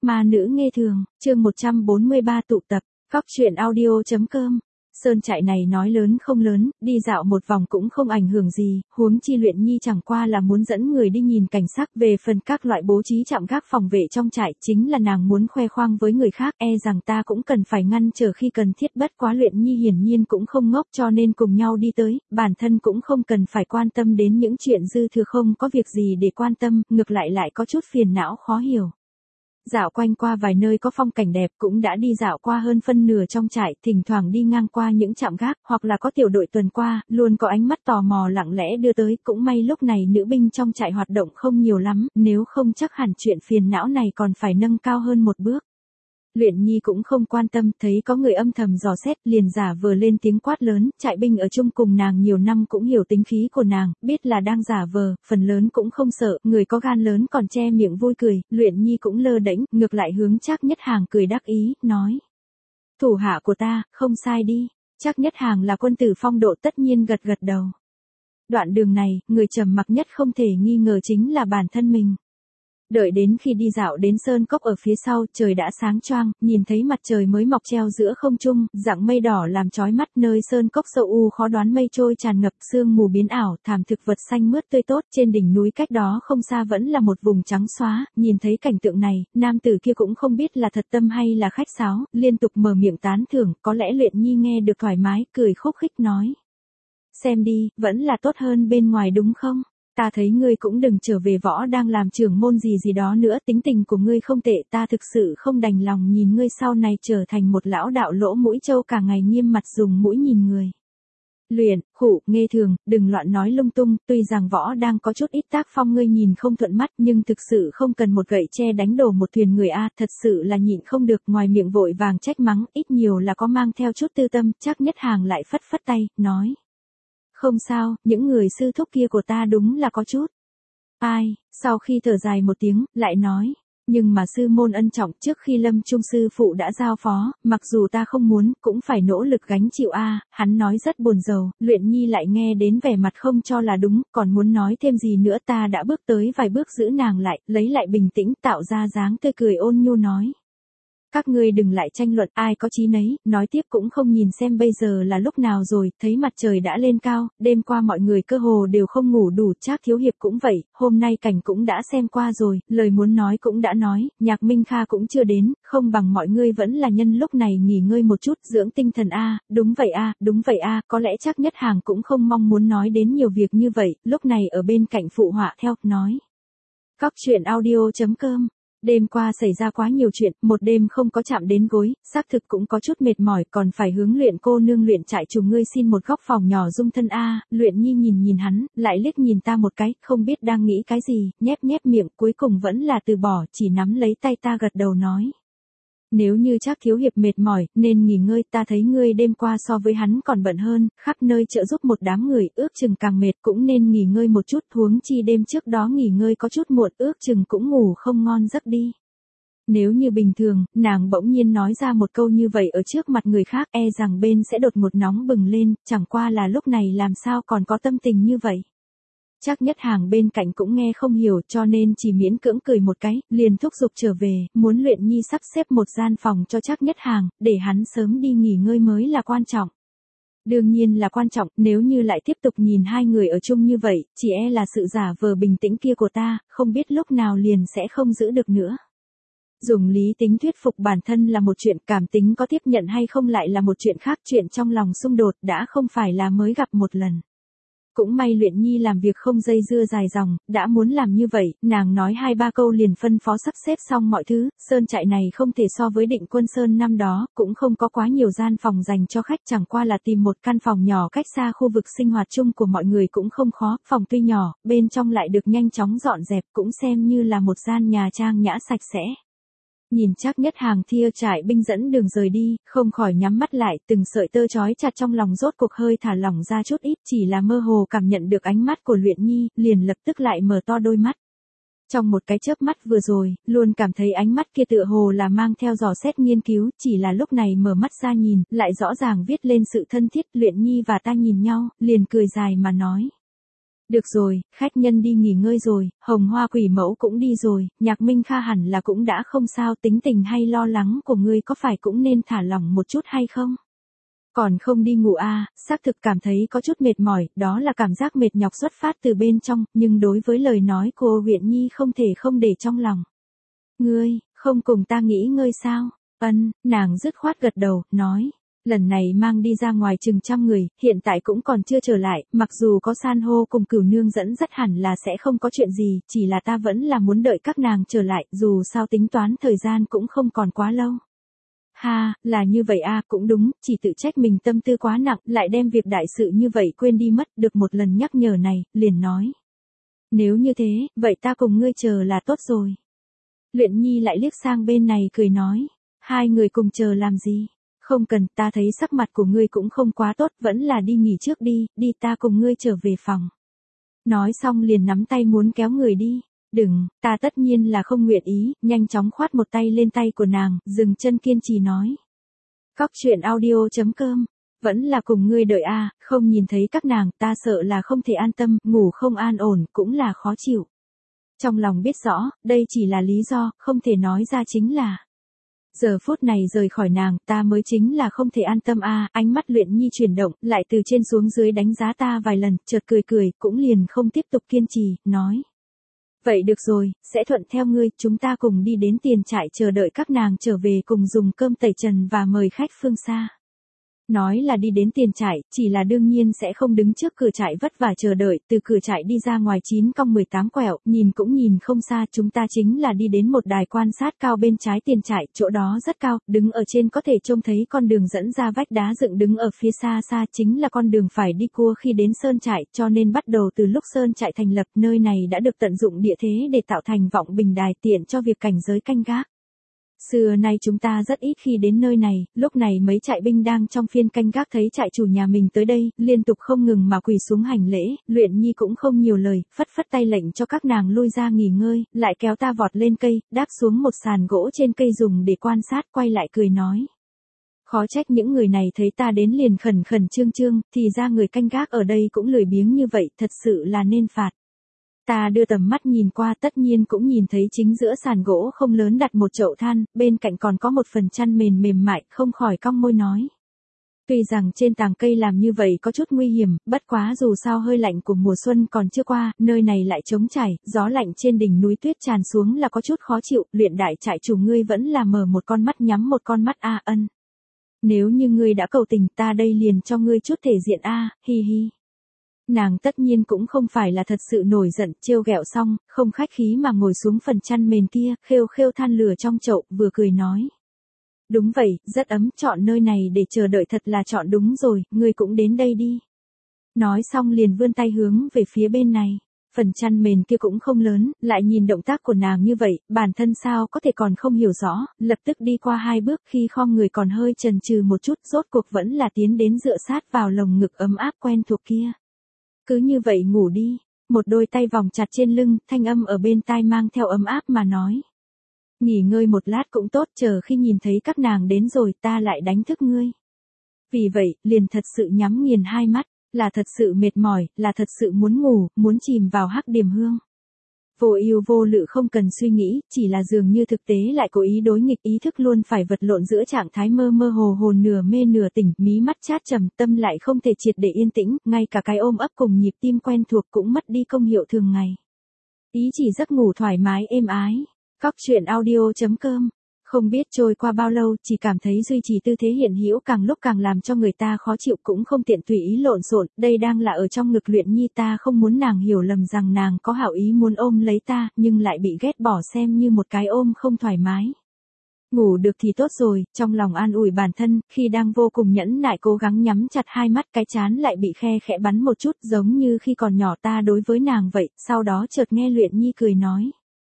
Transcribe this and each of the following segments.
Ma nữ nghe thường, chương 143 tụ tập, góc truyện audio.com. Sơn trại này nói lớn không lớn, đi dạo một vòng cũng không ảnh hưởng gì, huống chi Luyện Nhi chẳng qua là muốn dẫn người đi nhìn cảnh sắc. Về phần các loại bố trí trạm gác phòng vệ trong trại, chính là nàng muốn khoe khoang với người khác, e rằng ta cũng cần phải ngăn trở khi cần thiết. Bất quá Luyện Nhi hiển nhiên cũng không ngốc, cho nên cùng nhau đi tới, bản thân cũng không cần phải quan tâm đến những chuyện dư thừa, không có việc gì để quan tâm, ngược lại có chút phiền não khó hiểu. Dạo quanh qua vài nơi có phong cảnh đẹp, cũng đã đi dạo qua hơn phân nửa trong trại, thỉnh thoảng đi ngang qua những trạm gác, hoặc là có tiểu đội tuần qua, luôn có ánh mắt tò mò lặng lẽ đưa tới. Cũng may lúc này nữ binh trong trại hoạt động không nhiều lắm, nếu không chắc hẳn chuyện phiền não này còn phải nâng cao hơn một bước. Luyện Nhi cũng không quan tâm, thấy có người âm thầm dò xét, liền giả vờ lên tiếng quát lớn. Trại binh ở chung cùng nàng nhiều năm cũng hiểu tính khí của nàng, biết là đang giả vờ, phần lớn cũng không sợ, người có gan lớn còn che miệng vui cười. Luyện Nhi cũng lơ đễnh, ngược lại hướng Trác Nhất Hàng cười đắc ý, nói: thủ hạ của ta, không sai đi. Trác Nhất Hàng là quân tử phong độ, tất nhiên gật gật đầu. Đoạn đường này, người trầm mặc nhất không thể nghi ngờ chính là bản thân mình. Đợi đến khi đi dạo đến sơn cốc ở phía sau, trời đã sáng choang, nhìn thấy mặt trời mới mọc treo giữa không trung, dạng mây đỏ làm chói mắt. Nơi sơn cốc sâu u khó đoán, mây trôi tràn ngập, sương mù biến ảo, thảm thực vật xanh mướt tươi tốt. Trên đỉnh núi cách đó không xa vẫn là một vùng trắng xóa. Nhìn thấy cảnh tượng này, nam tử kia cũng không biết là thật tâm hay là khách sáo, liên tục mở miệng tán thưởng. Có lẽ Luyện Nhi nghe được thoải mái, cười khúc khích nói: xem đi, vẫn là tốt hơn bên ngoài đúng không? Ta thấy ngươi cũng đừng trở về võ đang làm trưởng môn gì đó nữa, tính tình của ngươi không tệ, ta thực sự không đành lòng nhìn ngươi sau này trở thành một lão đạo lỗ mũi trâu, cả ngày nghiêm mặt dùng mũi nhìn người. Luyện, khụ, nghe thường, đừng loạn nói lung tung, tuy rằng võ đang có chút ít tác phong ngươi nhìn không thuận mắt, nhưng thực sự không cần một gậy tre đánh đổ một thuyền người a, thật sự là nhịn không được. Ngoài miệng vội vàng trách mắng, ít nhiều là có mang theo chút tư tâm. Trác Nhất Hàng lại phất phất tay, nói: không sao, những người sư thúc kia của ta đúng là có chút. Ai, sau khi thở dài một tiếng, lại nói: nhưng mà sư môn ân trọng, trước khi lâm trung sư phụ đã giao phó, mặc dù ta không muốn, cũng phải nỗ lực gánh chịu a. Hắn nói rất buồn rầu. Luyện Nhi lại nghe đến vẻ mặt không cho là đúng, còn muốn nói thêm gì nữa, ta đã bước tới vài bước giữ nàng lại, lấy lại bình tĩnh, tạo ra dáng tươi cười ôn nhu nói: các ngươi đừng lại tranh luận, ai có chí nấy. Nói tiếp cũng không nhìn xem bây giờ là lúc nào rồi, thấy mặt trời đã lên cao, đêm qua mọi người cơ hồ đều không ngủ đủ, Trác thiếu hiệp cũng vậy, hôm nay cảnh cũng đã xem qua rồi, lời muốn nói cũng đã nói, Nhạc Minh Kha cũng chưa đến, không bằng mọi ngươi vẫn là nhân lúc này nghỉ ngơi một chút, dưỡng tinh thần a. Đúng vậy a, đúng vậy a. Có lẽ Trác Nhất Hàng cũng không mong muốn nói đến nhiều việc như vậy, lúc này ở bên cạnh phụ họa theo, nói: góc truyện audio.com. Đêm qua xảy ra quá nhiều chuyện, một đêm không có chạm đến gối, xác thực cũng có chút mệt mỏi, còn phải hướng Luyện cô nương Luyện trại chủ ngươi xin một góc phòng nhỏ dung thân a. Luyện Nhi nhìn hắn, lại liếc nhìn ta một cái, không biết đang nghĩ cái gì, nhép miệng, cuối cùng vẫn là từ bỏ, chỉ nắm lấy tay ta gật đầu nói: nếu như Trác thiếu hiệp mệt mỏi, nên nghỉ ngơi, ta thấy ngươi đêm qua so với hắn còn bận hơn, khắp nơi trợ giúp một đám người, ước chừng càng mệt, cũng nên nghỉ ngơi một chút, huống chi đêm trước đó nghỉ ngơi có chút muộn, ước chừng cũng ngủ không ngon giấc đi. Nếu như bình thường, nàng bỗng nhiên nói ra một câu như vậy ở trước mặt người khác, e rằng bên sẽ đột ngột nóng bừng lên, chẳng qua là lúc này làm sao còn có tâm tình như vậy. Trác Nhất Hàng bên cạnh cũng nghe không hiểu, cho nên chỉ miễn cưỡng cười một cái, liền thúc giục trở về, muốn Luyện Nhi sắp xếp một gian phòng cho Trác Nhất Hàng, để hắn sớm đi nghỉ ngơi mới là quan trọng. Đương nhiên là quan trọng, nếu như lại tiếp tục nhìn hai người ở chung như vậy, chỉ e là sự giả vờ bình tĩnh kia của ta, không biết lúc nào liền sẽ không giữ được nữa. Dùng lý tính thuyết phục bản thân là một chuyện, cảm tính có tiếp nhận hay không lại là một chuyện khác, chuyện trong lòng xung đột đã không phải là mới gặp một lần. Cũng may Luyện Nhi làm việc không dây dưa dài dòng, đã muốn làm như vậy, nàng nói 2-3 câu liền phân phó sắp xếp xong mọi thứ. Sơn trại này không thể so với Định Quân Sơn năm đó, cũng không có quá nhiều gian phòng dành cho khách, chẳng qua là tìm một căn phòng nhỏ cách xa khu vực sinh hoạt chung của mọi người cũng không khó, phòng tuy nhỏ, bên trong lại được nhanh chóng dọn dẹp, cũng xem như là một gian nhà trang nhã sạch sẽ. Nhìn Trác Nhất Hàng thia trại binh dẫn đường rời đi, không khỏi nhắm mắt lại, từng sợi tơ trói chặt trong lòng rốt cuộc hơi thả lỏng ra chút ít, chỉ là mơ hồ cảm nhận được ánh mắt của Luyện Nhi, liền lập tức lại mở to đôi mắt. Trong một cái chớp mắt vừa rồi, luôn cảm thấy ánh mắt kia tựa hồ là mang theo dò xét nghiên cứu, chỉ là lúc này mở mắt ra nhìn, lại rõ ràng viết lên sự thân thiết. Luyện Nhi và ta nhìn nhau, liền cười dài mà nói: Được rồi, khách nhân đi nghỉ ngơi rồi, Hồng Hoa quỷ mẫu cũng đi rồi, Nhạc Minh Kha hẳn là cũng đã không sao, tính tình hay lo lắng của ngươi có phải cũng nên thả lỏng một chút hay không? Còn không đi ngủ à, xác thực cảm thấy có chút mệt mỏi, đó là cảm giác mệt nhọc xuất phát từ bên trong, nhưng đối với lời nói của Uyển Nhi không thể không để trong lòng. Ngươi, không cùng ta nghỉ ngơi sao? Nàng dứt khoát gật đầu, nói. Lần này mang đi ra ngoài chừng 100 người, hiện tại cũng còn chưa trở lại, mặc dù có san hô cùng Cửu Nương dẫn dắt hẳn là sẽ không có chuyện gì, chỉ là ta vẫn là muốn đợi các nàng trở lại, dù sao tính toán thời gian cũng không còn quá lâu. Ha, là như vậy à, cũng đúng, chỉ tự trách mình tâm tư quá nặng, lại đem việc đại sự như vậy quên đi mất, được một lần nhắc nhở này, liền nói. Nếu như thế, vậy ta cùng ngươi chờ là tốt rồi. Luyện Nhi lại liếc sang bên này cười nói, hai người cùng chờ làm gì? Không cần, ta thấy sắc mặt của ngươi cũng không quá tốt, vẫn là đi nghỉ trước đi, đi ta cùng ngươi trở về phòng. Nói xong liền nắm tay muốn kéo người đi. Đừng, ta tất nhiên là không nguyện ý, nhanh chóng khoát một tay lên tay của nàng, dừng chân kiên trì nói. Cóc truyện audio.com, vẫn là cùng ngươi đợi à, không nhìn thấy các nàng, ta sợ là không thể an tâm, ngủ không an ổn, cũng là khó chịu. Trong lòng biết rõ, đây chỉ là lý do, không thể nói ra chính là. Giờ phút này rời khỏi nàng, ta mới chính là không thể an tâm à, ánh mắt Luyện Nhi chuyển động, lại từ trên xuống dưới đánh giá ta vài lần, chợt cười cười, cũng liền không tiếp tục kiên trì, nói. Vậy được rồi, sẽ thuận theo ngươi, chúng ta cùng đi đến tiền trại chờ đợi các nàng trở về cùng dùng cơm tẩy trần và mời khách phương xa. Nói là đi đến tiền trại, chỉ là đương nhiên sẽ không đứng trước cửa trại vất vả chờ đợi, từ cửa trại đi ra ngoài 9-18 quẹo, nhìn cũng nhìn không xa, chúng ta chính là đi đến một đài quan sát cao bên trái tiền trại, chỗ đó rất cao, đứng ở trên có thể trông thấy con đường dẫn ra vách đá dựng đứng ở phía xa xa chính là con đường phải đi cua khi đến sơn trại, cho nên bắt đầu từ lúc sơn trại thành lập, nơi này đã được tận dụng địa thế để tạo thành vọng bình đài tiện cho việc cảnh giới canh gác. Xưa nay chúng ta rất ít khi đến nơi này, lúc này mấy trại binh đang trong phiên canh gác thấy trại chủ nhà mình tới đây, liên tục không ngừng mà quỳ xuống hành lễ, Luyện Nhi cũng không nhiều lời, phất phất tay lệnh cho các nàng lui ra nghỉ ngơi, lại kéo ta vọt lên cây, đáp xuống một sàn gỗ trên cây dùng để quan sát, quay lại cười nói. Khó trách những người này thấy ta đến liền khẩn khẩn trương trương, thì ra người canh gác ở đây cũng lười biếng như vậy, thật sự là nên phạt. Ta đưa tầm mắt nhìn qua, tất nhiên cũng nhìn thấy chính giữa sàn gỗ không lớn đặt một chậu than, bên cạnh còn có một phần chăn mền mềm mại, không khỏi cong môi nói. Tuy rằng trên tàng cây làm như vậy có chút nguy hiểm, bất quá dù sao hơi lạnh của mùa xuân còn chưa qua, nơi này lại trống trải, gió lạnh trên đỉnh núi tuyết tràn xuống là có chút khó chịu, Luyện đại trại chủ ngươi vẫn là mở một con mắt nhắm một con mắt a ân. Nếu như ngươi đã cầu tình, ta đây liền cho ngươi chút thể diện a, hi hi. Nàng tất nhiên cũng không phải là thật sự nổi giận, trêu ghẹo xong, không khách khí mà ngồi xuống phần chăn mền kia, khêu khêu than lửa trong chậu, vừa cười nói. Đúng vậy, rất ấm, chọn nơi này để chờ đợi thật là chọn đúng rồi, ngươi cũng đến đây đi. Nói xong liền vươn tay hướng về phía bên này. Phần chăn mền kia cũng không lớn, lại nhìn động tác của nàng như vậy, bản thân sao có thể còn không hiểu rõ, lập tức đi qua 2 bước khi khom người còn hơi chần chừ một chút, rốt cuộc vẫn là tiến đến dựa sát vào lồng ngực ấm áp quen thuộc kia. Cứ như vậy ngủ đi, một đôi tay vòng chặt trên lưng, thanh âm ở bên tai mang theo ấm áp mà nói. Nghỉ ngơi một lát cũng tốt, chờ khi nhìn thấy các nàng đến rồi ta lại đánh thức ngươi. Vì vậy, liền thật sự nhắm nghiền 2 mắt, là thật sự mệt mỏi, là thật sự muốn ngủ, muốn chìm vào hắc điểm hương. Vô ưu vô lự không cần suy nghĩ, chỉ là dường như thực tế lại cố ý đối nghịch, ý thức luôn phải vật lộn giữa trạng thái mơ mơ hồ hồ nửa mê nửa tỉnh, mí mắt chát trầm, tâm lại không thể triệt để yên tĩnh, ngay cả cái ôm ấp cùng nhịp tim quen thuộc cũng mất đi công hiệu thường ngày. Ý chỉ giấc ngủ thoải mái êm ái. Cóc truyện audio.com. Không biết trôi qua bao lâu, chỉ cảm thấy duy trì tư thế hiện hữu càng lúc càng làm cho người ta khó chịu, cũng không tiện tùy ý lộn xộn, đây đang là ở trong ngực Luyện Nhi, ta không muốn nàng hiểu lầm rằng nàng có hảo ý muốn ôm lấy ta, nhưng lại bị ghét bỏ xem như một cái ôm không thoải mái. Ngủ được thì tốt rồi, trong lòng an ủi bản thân, khi đang vô cùng nhẫn nại cố gắng nhắm chặt 2 mắt, cái trán lại bị khe khẽ bắn một chút, giống như khi còn nhỏ ta đối với nàng vậy, sau đó chợt nghe Luyện Nhi cười nói.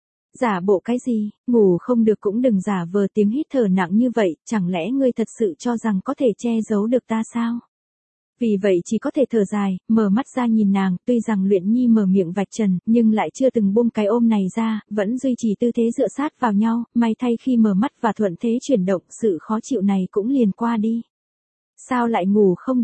Giả bộ cái gì, ngủ không được cũng đừng giả vờ, tiếng hít thở nặng như vậy, chẳng lẽ ngươi thật sự cho rằng có thể che giấu được ta sao? Vì vậy chỉ có thể thở dài, mở mắt ra nhìn nàng, tuy rằng Luyện Nhi mở miệng vạch trần, nhưng lại chưa từng buông cái ôm này ra, vẫn duy trì tư thế dựa sát vào nhau, may thay khi mở mắt và thuận thế chuyển động, sự khó chịu này cũng liền qua đi. Sao lại ngủ không được?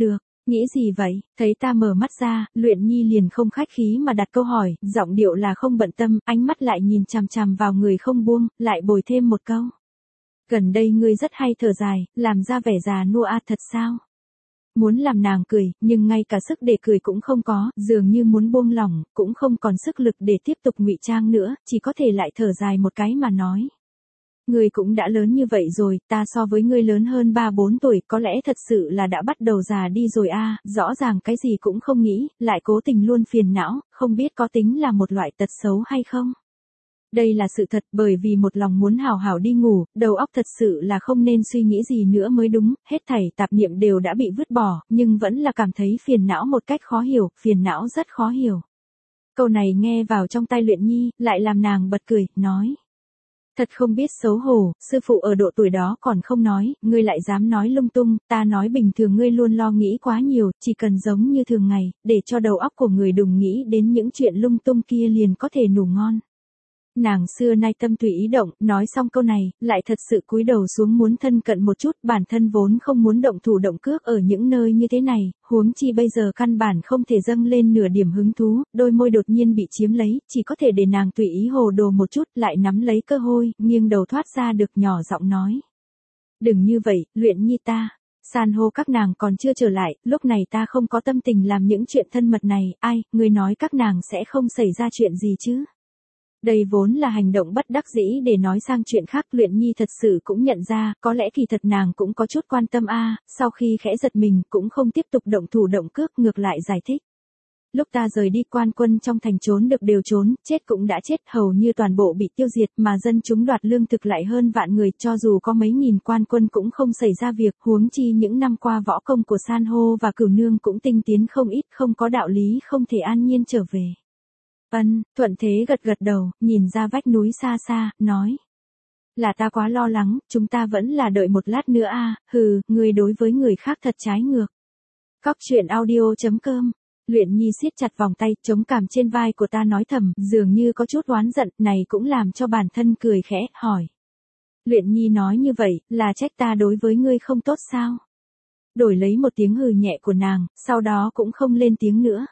Nghĩ gì vậy? Thấy ta mở mắt ra, Luyện Nhi liền không khách khí mà đặt câu hỏi, giọng điệu là không bận tâm, ánh mắt lại nhìn chằm chằm vào người không buông, lại bồi thêm một câu. Gần đây ngươi rất hay thở dài, làm ra vẻ già nua thật sao? Muốn làm nàng cười, nhưng ngay cả sức để cười cũng không có, dường như muốn buông lỏng, cũng không còn sức lực để tiếp tục ngụy trang nữa, chỉ có thể lại thở dài một cái mà nói. Ngươi cũng đã lớn như vậy rồi, ta so với ngươi lớn hơn 3-4 tuổi, có lẽ thật sự là đã bắt đầu già đi rồi rõ ràng cái gì cũng không nghĩ, lại cố tình luôn phiền não, không biết có tính là một loại tật xấu hay không. Đây là sự thật, bởi vì một lòng muốn hào hào đi ngủ, đầu óc thật sự là không nên suy nghĩ gì nữa mới đúng, hết thảy tạp niệm đều đã bị vứt bỏ, nhưng vẫn là cảm thấy phiền não một cách khó hiểu, phiền não rất khó hiểu. Câu này nghe vào trong tai Luyện Nhi, lại làm nàng bật cười, nói. Thật không biết xấu hổ, sư phụ ở độ tuổi đó còn không nói, ngươi lại dám nói lung tung, ta nói bình thường ngươi luôn lo nghĩ quá nhiều, chỉ cần giống như thường ngày, để cho đầu óc của người đừng nghĩ đến những chuyện lung tung kia liền có thể ngủ ngon. Nàng xưa nay tâm tùy ý động, nói xong câu này, lại thật sự cúi đầu xuống muốn thân cận một chút, bản thân vốn không muốn động thủ động cước ở những nơi như thế này, huống chi bây giờ căn bản không thể dâng lên nửa điểm hứng thú, đôi môi đột nhiên bị chiếm lấy, chỉ có thể để nàng tùy ý hồ đồ một chút, lại nắm lấy cơ hội, nghiêng đầu thoát ra được nhỏ giọng nói. Đừng như vậy, Luyện Nhi ta. San hô các nàng còn chưa trở lại, lúc này ta không có tâm tình làm những chuyện thân mật này, ngươi nói các nàng sẽ không xảy ra chuyện gì chứ? Đây vốn là hành động bất đắc dĩ để nói sang chuyện khác, Luyện Nhi thật sự cũng nhận ra, có lẽ kỳ thật nàng cũng có chút quan tâm sau khi khẽ giật mình cũng không tiếp tục động thủ động cước, ngược lại giải thích. Lúc ta rời đi quan quân trong thành trốn được đều trốn, chết cũng đã chết, hầu như toàn bộ bị tiêu diệt, mà dân chúng đoạt lương thực lại hơn vạn người, cho dù có mấy nghìn quan quân cũng không xảy ra việc, huống chi những năm qua võ công của San hô và Cửu Nương cũng tinh tiến không ít, không có đạo lý không thể an nhiên trở về. Thuận Thế gật gật đầu, nhìn ra vách núi xa xa, nói. Là ta quá lo lắng, chúng ta vẫn là đợi một lát nữa ngươi đối với người khác thật trái ngược. Cóc truyện audio.com. Luyện Nhi siết chặt vòng tay, chống cằm trên vai của ta nói thầm, dường như có chút oán giận, này cũng làm cho bản thân cười khẽ, hỏi. Luyện Nhi nói như vậy, là trách ta đối với ngươi không tốt sao? Đổi lấy một tiếng hừ nhẹ của nàng, sau đó cũng không lên tiếng nữa.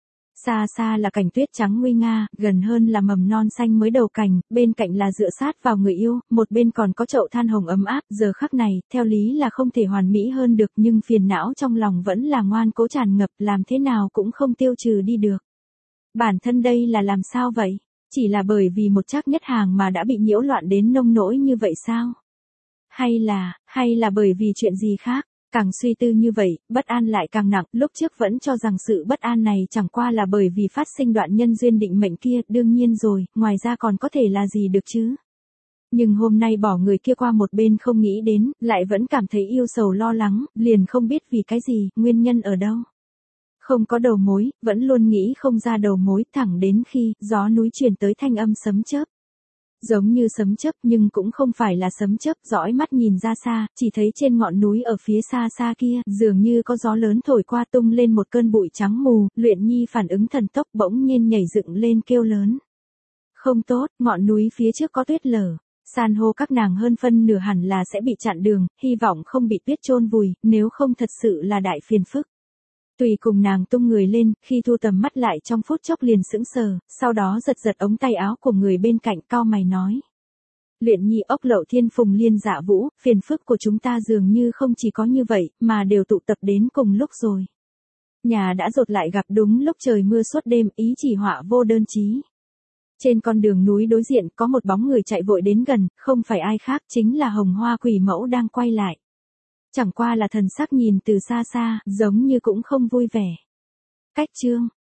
Xa xa là cảnh tuyết trắng nguy nga, gần hơn là mầm non xanh mới đầu cành, bên cạnh là dựa sát vào người yêu, một bên còn có chậu than hồng ấm áp, giờ khắc này, theo lý là không thể hoàn mỹ hơn được, nhưng phiền não trong lòng vẫn là ngoan cố tràn ngập, làm thế nào cũng không tiêu trừ đi được. Bản thân đây là làm sao vậy? Chỉ là bởi vì một trác nhất hàng mà đã bị nhiễu loạn đến nông nỗi như vậy sao? Hay là bởi vì chuyện gì khác? Càng suy tư như vậy, bất an lại càng nặng, lúc trước vẫn cho rằng sự bất an này chẳng qua là bởi vì phát sinh đoạn nhân duyên định mệnh kia, đương nhiên rồi, ngoài ra còn có thể là gì được chứ. Nhưng hôm nay bỏ người kia qua một bên không nghĩ đến, lại vẫn cảm thấy yêu sầu lo lắng, liền không biết vì cái gì, nguyên nhân ở đâu. Không có đầu mối, vẫn luôn nghĩ không ra đầu mối, thẳng đến khi, gió núi truyền tới thanh âm sấm chớp. Giống như sấm chớp nhưng cũng không phải là sấm chớp, dõi mắt nhìn ra xa, chỉ thấy trên ngọn núi ở phía xa xa kia, dường như có gió lớn thổi qua tung lên một cơn bụi trắng mù, Luyện Nhi phản ứng thần tốc bỗng nhiên nhảy dựng lên kêu lớn. Không tốt, ngọn núi phía trước có tuyết lở. San hô các nàng hơn phân nửa hẳn là sẽ bị chặn đường, hy vọng không bị tuyết chôn vùi, nếu không thật sự là đại phiền phức. Tùy cùng nàng tung người lên, khi thu tầm mắt lại trong phút chốc liền sững sờ, sau đó giật giật ống tay áo của người bên cạnh, cau mày nói. Luyện Nhi, ốc lậu thiên phùng liên dạ vũ, phiền phức của chúng ta dường như không chỉ có như vậy, mà đều tụ tập đến cùng lúc rồi. Nhà đã rột lại gặp đúng lúc trời mưa suốt đêm, ý chỉ họa vô đơn chí. Trên con đường núi đối diện có một bóng người chạy vội đến gần, không phải ai khác chính là Hồng Hoa Quỷ Mẫu đang quay lại. Chẳng qua là thần sắc nhìn từ xa xa, giống như cũng không vui vẻ. Cách chương.